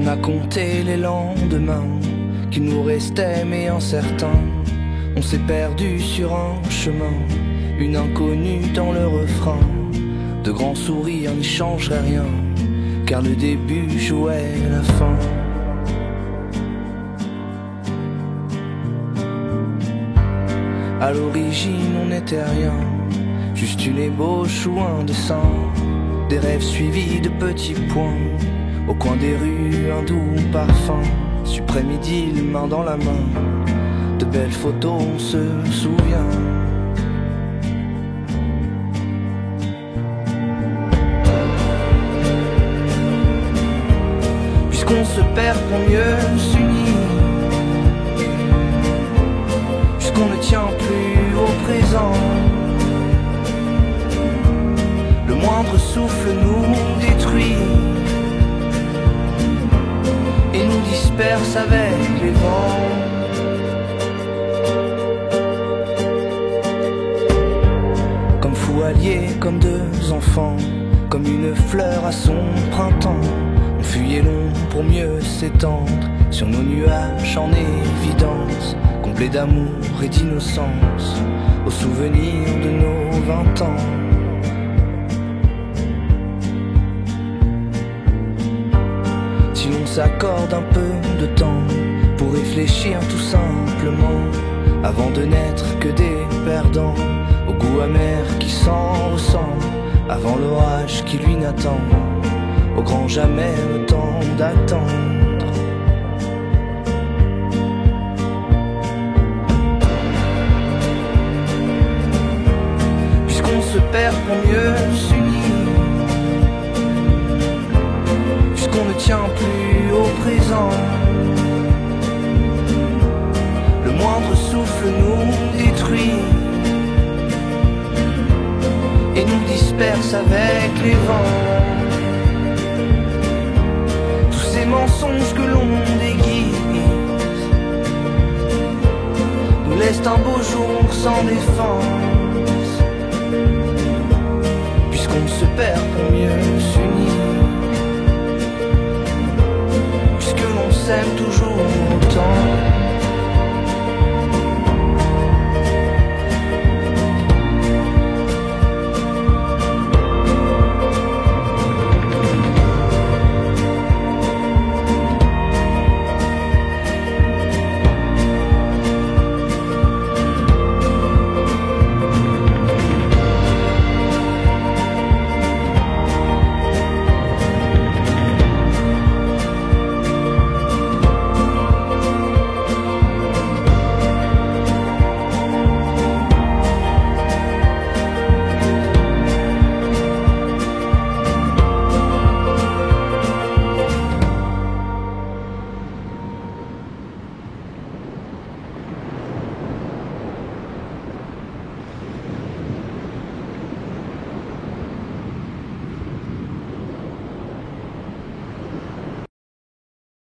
On a compté les lendemains qui nous restaient mais incertains. On s'est perdu sur un chemin, une inconnue dans le refrain. De grands sourires n'y changeraient rien, car le début jouait la fin. À l'origine on n'était rien, juste une ébauche ou un dessin. Des rêves suivis de petits points, au coin des rues un doux parfum. Suprême idylle, main dans la main, de belles photos on se souvient. Puisqu'on se perd pour mieux s'unir, puisqu'on ne tient plus au présent, le moindre souffle nous détruit et nous disperse avec les vents. Comme fous alliés, comme deux enfants, comme une fleur à son printemps, on fuyait long pour mieux s'étendre sur nos nuages en évidence, comblés d'amour et d'innocence, au souvenir de nos 20 ans. Si l'on s'accorde un peu de temps pour réfléchir tout simplement, avant de n'être que des perdants, au goût amer qui s'en ressent, avant l'orage qui lui n'attend, au grand jamais le temps d'attendre. Puisqu'on se perd pour mieux s'unir, puisqu'on ne tient plus au présent, le moindre souffle nous détruit et nous disperse avec les vents. Tous ces mensonges que l'on déguise nous laissent un beau jour sans défense, puisqu'on se perd pour mieux s'unir, puisque l'on s'aime toujours.